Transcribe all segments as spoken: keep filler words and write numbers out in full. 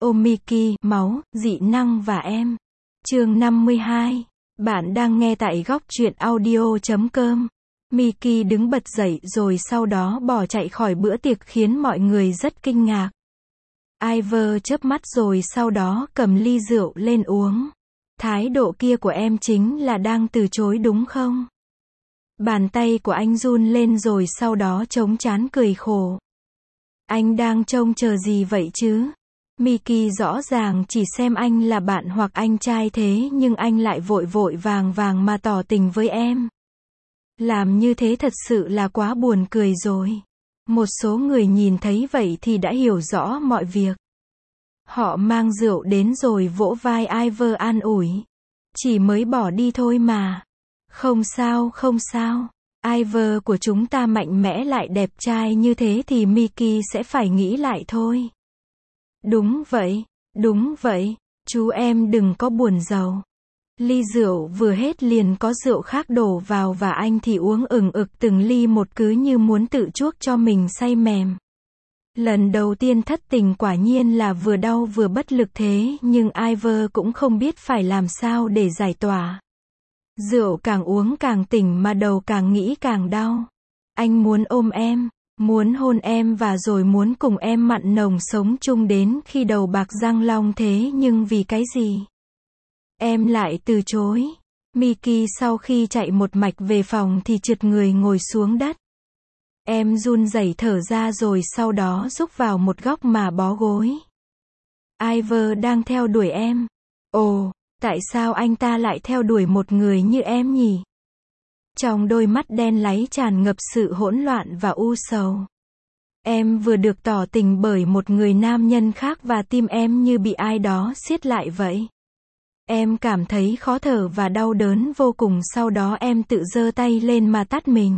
ôm Mickey, máu, dị năng và em. Chương năm mươi hai. Bạn đang nghe tại góc truyện audio chấm com. Mickey đứng bật dậy rồi sau đó bỏ chạy khỏi bữa tiệc khiến mọi người rất kinh ngạc. Ivor chớp mắt rồi sau đó cầm ly rượu lên uống. Thái độ kia của em chính là đang từ chối đúng không? Bàn tay của anh run lên rồi sau đó chống trán cười khổ. Anh đang trông chờ gì vậy chứ? Mickey rõ ràng chỉ xem anh là bạn hoặc anh trai thế nhưng anh lại vội vội vàng vàng mà tỏ tình với em. Làm như thế thật sự là quá buồn cười rồi. Một số người nhìn thấy vậy thì đã hiểu rõ mọi việc. Họ mang rượu đến rồi vỗ vai Ivor an ủi. Chỉ mới bỏ đi thôi mà. Không sao, không sao. Ivor của chúng ta mạnh mẽ lại đẹp trai như thế thì Mickey sẽ phải nghĩ lại thôi. Đúng vậy, đúng vậy, chú em đừng có buồn giàu. Ly rượu vừa hết liền có rượu khác đổ vào và anh thì uống ừng ực từng ly một cứ như muốn tự chuốc cho mình say mềm. Lần đầu tiên thất tình quả nhiên là vừa đau vừa bất lực thế nhưng Ivor cũng không biết phải làm sao để giải tỏa. Rượu càng uống càng tỉnh mà đầu càng nghĩ càng đau. Anh muốn ôm em, muốn hôn em và rồi muốn cùng em mặn nồng sống chung đến khi đầu bạc răng long thế nhưng vì cái gì? Em lại từ chối. Mickey sau khi chạy một mạch về phòng thì trượt người ngồi xuống đất. Em run rẩy thở ra rồi sau đó rúc vào một góc mà bó gối. Ivor đang theo đuổi em. Ồ, tại sao anh ta lại theo đuổi một người như em nhỉ? Trong đôi mắt đen láy tràn ngập sự hỗn loạn và u sầu. Em vừa được tỏ tình bởi một người nam nhân khác và tim em như bị ai đó siết lại vậy. Em cảm thấy khó thở và đau đớn vô cùng sau đó em tự giơ tay lên mà tát mình.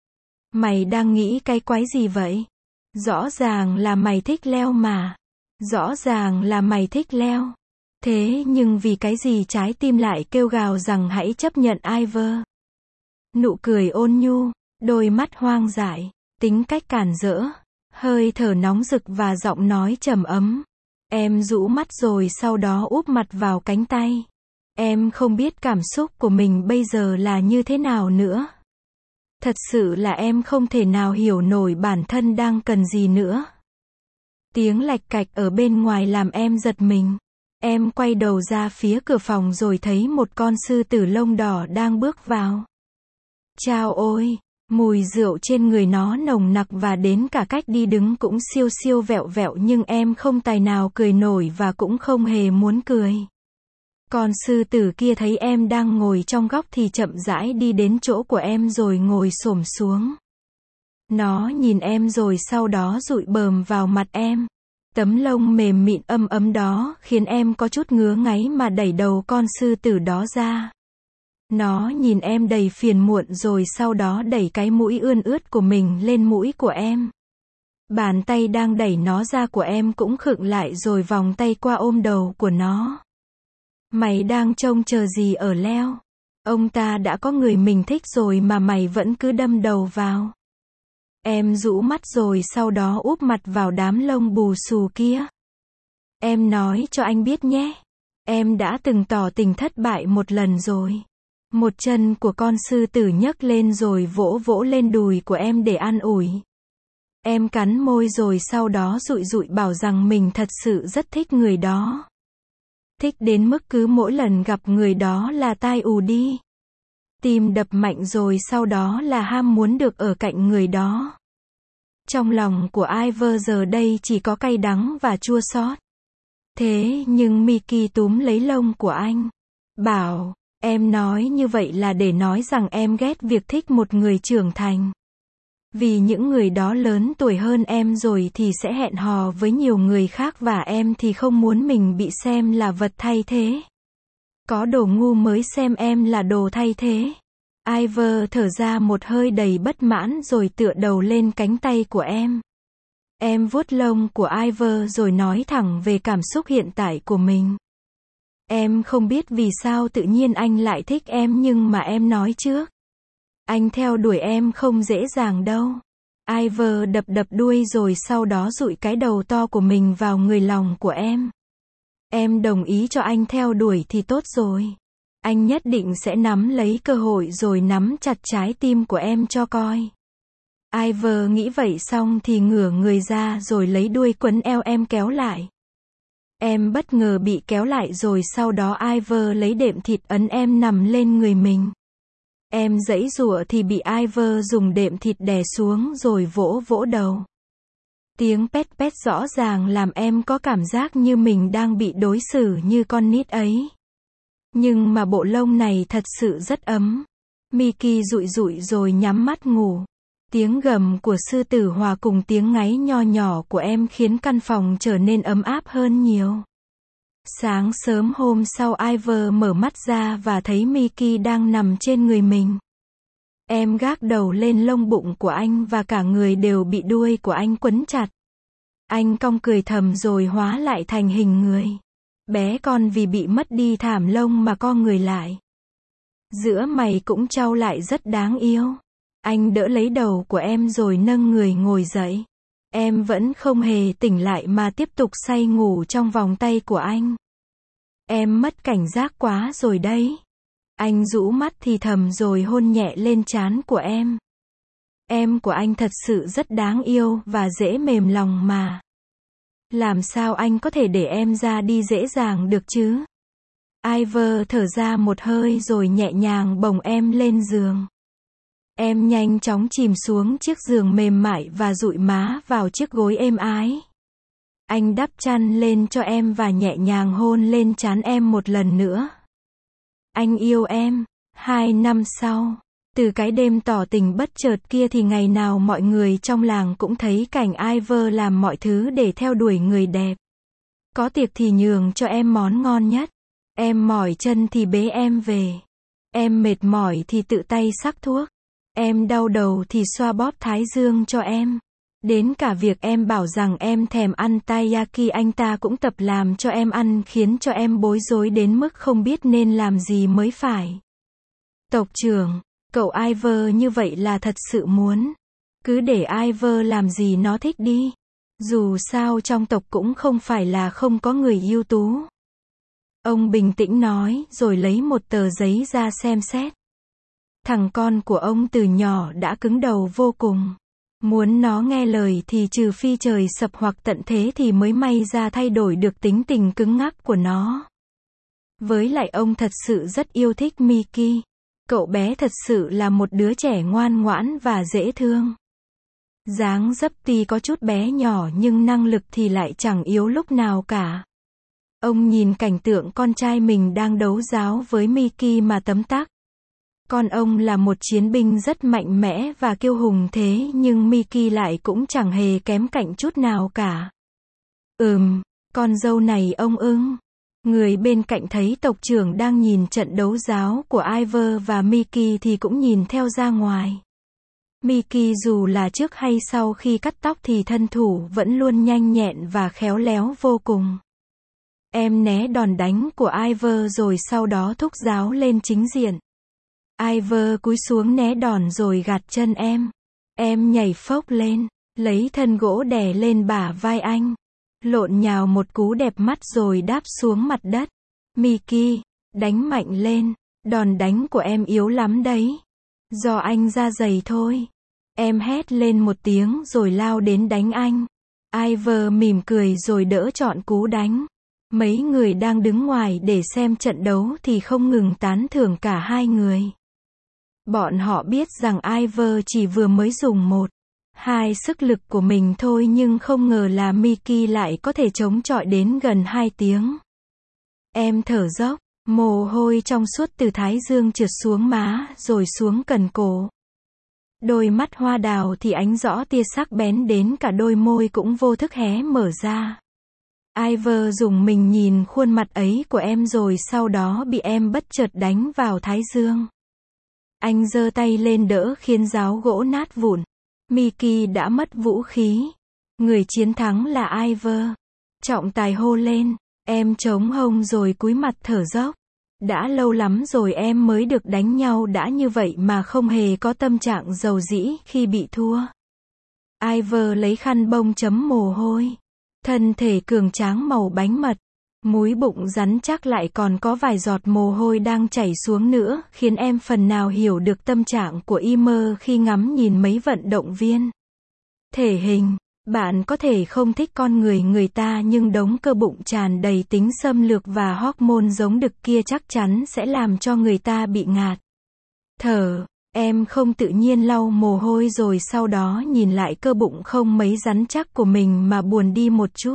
Mày đang nghĩ cái quái gì vậy? Rõ ràng là mày thích leo mà. Rõ ràng là mày thích leo. Thế nhưng vì cái gì trái tim lại kêu gào rằng hãy chấp nhận Ivor? Nụ cười ôn nhu, đôi mắt hoang dại, tính cách cản rỡ, hơi thở nóng rực và giọng nói trầm ấm. Em rũ mắt rồi sau đó úp mặt vào cánh tay. Em không biết cảm xúc của mình bây giờ là như thế nào nữa. Thật sự là em không thể nào hiểu nổi bản thân đang cần gì nữa. Tiếng lạch cạch ở bên ngoài làm em giật mình. Em quay đầu ra phía cửa phòng rồi thấy một con sư tử lông đỏ đang bước vào. Chao ôi, mùi rượu trên người nó nồng nặc và đến cả cách đi đứng cũng siêu siêu vẹo vẹo nhưng em không tài nào cười nổi và cũng không hề muốn cười. Con sư tử kia thấy em đang ngồi trong góc thì chậm rãi đi đến chỗ của em rồi ngồi xổm xuống. Nó nhìn em rồi sau đó dụi bờm vào mặt em. Tấm lông mềm mịn ấm ấm đó khiến em có chút ngứa ngáy mà đẩy đầu con sư tử đó ra. Nó nhìn em đầy phiền muộn rồi sau đó đẩy cái mũi ươn ướt của mình lên mũi của em. Bàn tay đang đẩy nó ra của em cũng khựng lại rồi vòng tay qua ôm đầu của nó. Mày đang trông chờ gì ở Leo? Ông ta đã có người mình thích rồi mà mày vẫn cứ đâm đầu vào. Em rũ mắt rồi sau đó úp mặt vào đám lông bù xù kia. Em nói cho anh biết nhé. Em đã từng tỏ tình thất bại một lần rồi. Một chân của con sư tử nhấc lên rồi vỗ vỗ lên đùi của em để an ủi. Em cắn môi rồi sau đó dụi dụi bảo rằng mình thật sự rất thích người đó. Thích đến mức cứ mỗi lần gặp người đó là tai ù đi. Tim đập mạnh rồi sau đó là ham muốn được ở cạnh người đó. Trong lòng của Ivor giờ đây chỉ có cay đắng và chua xót. Thế nhưng Mickey túm lấy lông của anh. Bảo, em nói như vậy là để nói rằng em ghét việc thích một người trưởng thành. Vì những người đó lớn tuổi hơn em rồi thì sẽ hẹn hò với nhiều người khác và em thì không muốn mình bị xem là vật thay thế. Có đồ ngu mới xem em là đồ thay thế. Ivor thở ra một hơi đầy bất mãn rồi tựa đầu lên cánh tay của em. Em vuốt lông của Ivor rồi nói thẳng về cảm xúc hiện tại của mình. Em không biết vì sao tự nhiên anh lại thích em nhưng mà em nói trước. Anh theo đuổi em không dễ dàng đâu. Ivor đập đập đuôi rồi sau đó dụi cái đầu to của mình vào người lòng của em. Em đồng ý cho anh theo đuổi thì tốt rồi. Anh nhất định sẽ nắm lấy cơ hội rồi nắm chặt trái tim của em cho coi. Ivor nghĩ vậy xong thì ngửa người ra rồi lấy đuôi quấn eo em kéo lại. Em bất ngờ bị kéo lại rồi sau đó Ivor lấy đệm thịt ấn em nằm lên người mình. Em giãy giụa thì bị Ivor dùng đệm thịt đè xuống rồi vỗ vỗ đầu. Tiếng pét pét rõ ràng làm em có cảm giác như mình đang bị đối xử như con nít ấy. Nhưng mà bộ lông này thật sự rất ấm. Mickey dụi dụi rồi nhắm mắt ngủ. Tiếng gầm của sư tử hòa cùng tiếng ngáy nho nhỏ của em khiến căn phòng trở nên ấm áp hơn nhiều. Sáng sớm hôm sau Ivor mở mắt ra và thấy Mickey đang nằm trên người mình. Em gác đầu lên lông bụng của anh và cả người đều bị đuôi của anh quấn chặt. Anh cong cười thầm rồi hóa lại thành hình người. Bé con vì bị mất đi thảm lông mà co người lại. Giữa mày cũng trao lại rất đáng yêu. Anh đỡ lấy đầu của em rồi nâng người ngồi dậy. Em vẫn không hề tỉnh lại mà tiếp tục say ngủ trong vòng tay của anh. Em mất cảnh giác quá rồi đấy. Anh rũ mắt thì thầm rồi hôn nhẹ lên trán của em. Em của anh thật sự rất đáng yêu và dễ mềm lòng mà. Làm sao anh có thể để em ra đi dễ dàng được chứ? Ivor thở ra một hơi rồi nhẹ nhàng bồng em lên giường. Em nhanh chóng chìm xuống chiếc giường mềm mại và dụi má vào chiếc gối êm ái. Anh đắp chăn lên cho em và nhẹ nhàng hôn lên trán em một lần nữa. Anh yêu em. Hai năm sau, từ cái đêm tỏ tình bất chợt kia thì ngày nào mọi người trong làng cũng thấy cảnh Ivor làm mọi thứ để theo đuổi người đẹp. Có tiệc thì nhường cho em món ngon nhất. Em mỏi chân thì bế em về. Em mệt mỏi thì tự tay xắc thuốc. Em đau đầu thì xoa bóp thái dương cho em. Đến cả việc em bảo rằng em thèm ăn taiyaki anh ta cũng tập làm cho em ăn khiến cho em bối rối đến mức không biết nên làm gì mới phải. Tộc trưởng, cậu Ivor như vậy là thật sự muốn. Cứ để Ivor làm gì nó thích đi. Dù sao trong tộc cũng không phải là không có người ưu tú. Ông bình tĩnh nói rồi lấy một tờ giấy ra xem xét. Thằng con của ông từ nhỏ đã cứng đầu vô cùng. Muốn nó nghe lời thì trừ phi trời sập hoặc tận thế thì mới may ra thay đổi được tính tình cứng ngắc của nó. Với lại ông thật sự rất yêu thích Mickey. Cậu bé thật sự là một đứa trẻ ngoan ngoãn và dễ thương. Dáng dấp tuy có chút bé nhỏ nhưng năng lực thì lại chẳng yếu lúc nào cả. Ông nhìn cảnh tượng con trai mình đang đấu giáo với Mickey mà tấm tắc. Con ông là một chiến binh rất mạnh mẽ và kiêu hùng thế nhưng Mickey lại cũng chẳng hề kém cạnh chút nào cả. Ừm, con dâu này ông ưng. Người bên cạnh thấy tộc trưởng đang nhìn trận đấu giáo của Ivor và Mickey thì cũng nhìn theo ra ngoài. Mickey dù là trước hay sau khi cắt tóc thì thân thủ vẫn luôn nhanh nhẹn và khéo léo vô cùng. Em né đòn đánh của Ivor rồi sau đó thúc giáo lên chính diện. Ivor cúi xuống né đòn rồi gạt chân em. Em nhảy phốc lên, lấy thân gỗ đè lên bả vai anh. Lộn nhào một cú đẹp mắt rồi đáp xuống mặt đất. Mickey, đánh mạnh lên, đòn đánh của em yếu lắm đấy. Do anh da dày thôi. Em hét lên một tiếng rồi lao đến đánh anh. Ivor mỉm cười rồi đỡ trọn cú đánh. Mấy người đang đứng ngoài để xem trận đấu thì không ngừng tán thưởng cả hai người. Bọn họ biết rằng Ivor chỉ vừa mới dùng một, hai sức lực của mình thôi nhưng không ngờ là Mickey lại có thể chống chọi đến gần hai tiếng. Em thở dốc, mồ hôi trong suốt từ thái dương trượt xuống má rồi xuống cần cổ. Đôi mắt hoa đào thì ánh rõ tia sắc bén đến cả đôi môi cũng vô thức hé mở ra. Ivor dùng mình nhìn khuôn mặt ấy của em rồi sau đó bị em bất chợt đánh vào thái dương. Anh giơ tay lên đỡ khiến giáo gỗ nát vụn. Mickey đã mất vũ khí. Người chiến thắng là Ivor. Trọng tài hô lên. Em chống hông rồi cúi mặt thở dốc. Đã lâu lắm rồi em mới được đánh nhau đã như vậy mà không hề có tâm trạng dầu dĩ khi bị thua. Ivor lấy khăn bông chấm mồ hôi. Thân thể cường tráng màu bánh mật. Múi bụng rắn chắc lại còn có vài giọt mồ hôi đang chảy xuống nữa, khiến em phần nào hiểu được tâm trạng của Imer khi ngắm nhìn mấy vận động viên. Thể hình, bạn có thể không thích con người người ta nhưng đống cơ bụng tràn đầy tính xâm lược và hormone giống đực kia chắc chắn sẽ làm cho người ta bị ngạt thở. Em không tự nhiên lau mồ hôi rồi sau đó nhìn lại cơ bụng không mấy rắn chắc của mình mà buồn đi một chút.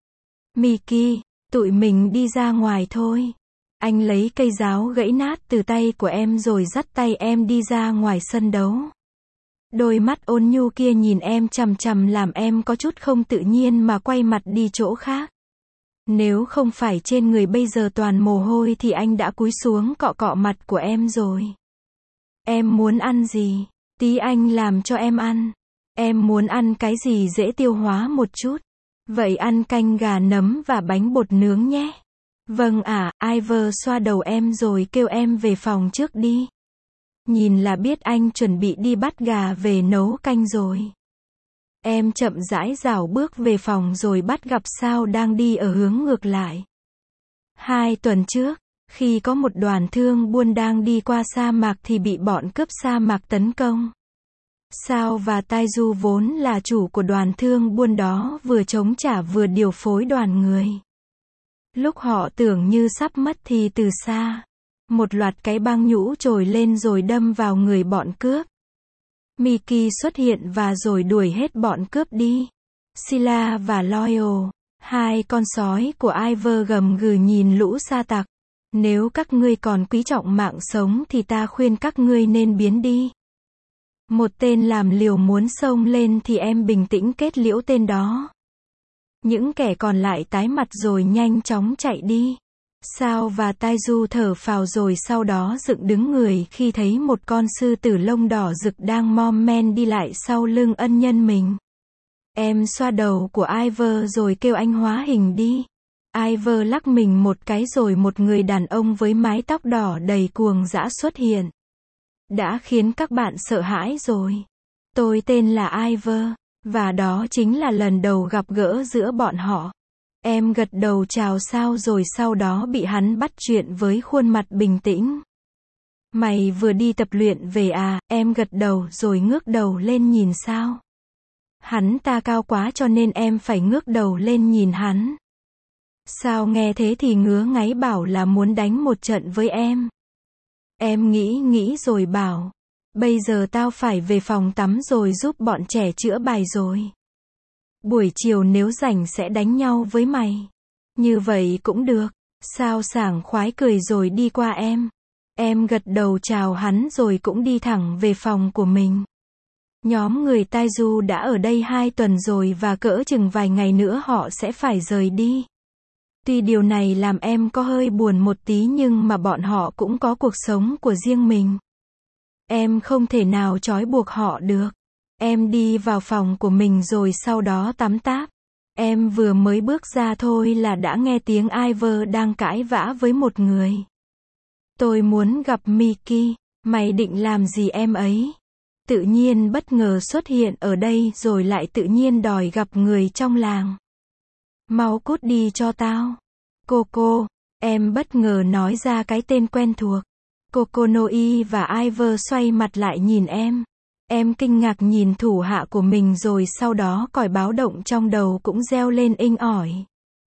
Miki, tụi mình đi ra ngoài thôi. Anh lấy cây giáo gãy nát từ tay của em rồi dắt tay em đi ra ngoài sân đấu. Đôi mắt ôn nhu kia nhìn em chằm chằm làm em có chút không tự nhiên mà quay mặt đi chỗ khác. Nếu không phải trên người bây giờ toàn mồ hôi thì anh đã cúi xuống cọ cọ mặt của em rồi. Em muốn ăn gì? Tí anh làm cho em ăn. Em muốn ăn cái gì dễ tiêu hóa một chút. Vậy ăn canh gà nấm và bánh bột nướng nhé. Vâng ạ, à, Iver xoa đầu em rồi kêu em về phòng trước đi. Nhìn là biết anh chuẩn bị đi bắt gà về nấu canh rồi. Em chậm rãi rảo bước về phòng rồi bắt gặp Sao đang đi ở hướng ngược lại. Hai tuần trước, khi có một đoàn thương buôn đang đi qua sa mạc thì bị bọn cướp sa mạc tấn công. Sao và Taiju vốn là chủ của đoàn thương buôn đó vừa chống trả vừa điều phối đoàn người. Lúc họ tưởng như sắp mất thì từ xa, một loạt cái băng nhũ trồi lên rồi đâm vào người bọn cướp. Miki xuất hiện và rồi đuổi hết bọn cướp đi. Sila và Loyal, hai con sói của Iver gầm gừ nhìn lũ sa tặc. Nếu các ngươi còn quý trọng mạng sống thì ta khuyên các ngươi nên biến đi. Một tên làm liều muốn xông lên thì em bình tĩnh kết liễu tên đó. Những kẻ còn lại tái mặt rồi nhanh chóng chạy đi. Sao và Taiju thở phào rồi sau đó dựng đứng người khi thấy một con sư tử lông đỏ rực đang mom men đi lại sau lưng ân nhân mình. Em xoa đầu của Iver rồi kêu anh hóa hình đi. Iver lắc mình một cái rồi một người đàn ông với mái tóc đỏ đầy cuồng dã xuất hiện. Đã khiến các bạn sợ hãi rồi. Tôi tên là Iver, và đó chính là lần đầu gặp gỡ giữa bọn họ. Em gật đầu chào Sao rồi sau đó bị hắn bắt chuyện với khuôn mặt bình tĩnh. Mày vừa đi tập luyện về à? Em gật đầu rồi ngước đầu lên nhìn Sao. Hắn ta cao quá cho nên em phải ngước đầu lên nhìn hắn. Sao nghe thế thì ngứa ngáy bảo là muốn đánh một trận với em. Em nghĩ nghĩ rồi bảo, bây giờ tao phải về phòng tắm rồi giúp bọn trẻ chữa bài rồi. Buổi chiều nếu rảnh sẽ đánh nhau với mày. Như vậy cũng được. Sao sảng khoái cười rồi đi qua em. Em gật đầu chào hắn rồi cũng đi thẳng về phòng của mình. Nhóm người Taiju đã ở đây hai tuần rồi và cỡ chừng vài ngày nữa họ sẽ phải rời đi. Tuy điều này làm em có hơi buồn một tí nhưng mà bọn họ cũng có cuộc sống của riêng mình. Em không thể nào trói buộc họ được. Em đi vào phòng của mình rồi sau đó tắm táp. Em vừa mới bước ra thôi là đã nghe tiếng Iver đang cãi vã với một người. Tôi muốn gặp Miki. Mày định làm gì em ấy? Tự nhiên bất ngờ xuất hiện ở đây rồi lại tự nhiên đòi gặp người trong làng. Mau cút đi cho tao. Coco, em bất ngờ nói ra cái tên quen thuộc. Kokonoi và Iver xoay mặt lại nhìn em. Em kinh ngạc nhìn thủ hạ của mình rồi sau đó còi báo động trong đầu cũng reo lên inh ỏi.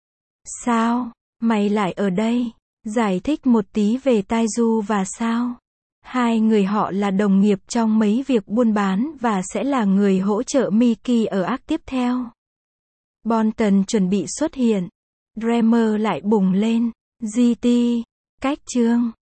Sao? Mày lại ở đây? Giải thích một tí về Taiju và Sao. Hai người họ là đồng nghiệp trong mấy việc buôn bán và sẽ là người hỗ trợ Miki ở arc tiếp theo. Bonton chuẩn bị xuất hiện. Dreamer lại bùng lên. giê tê. Cách chương.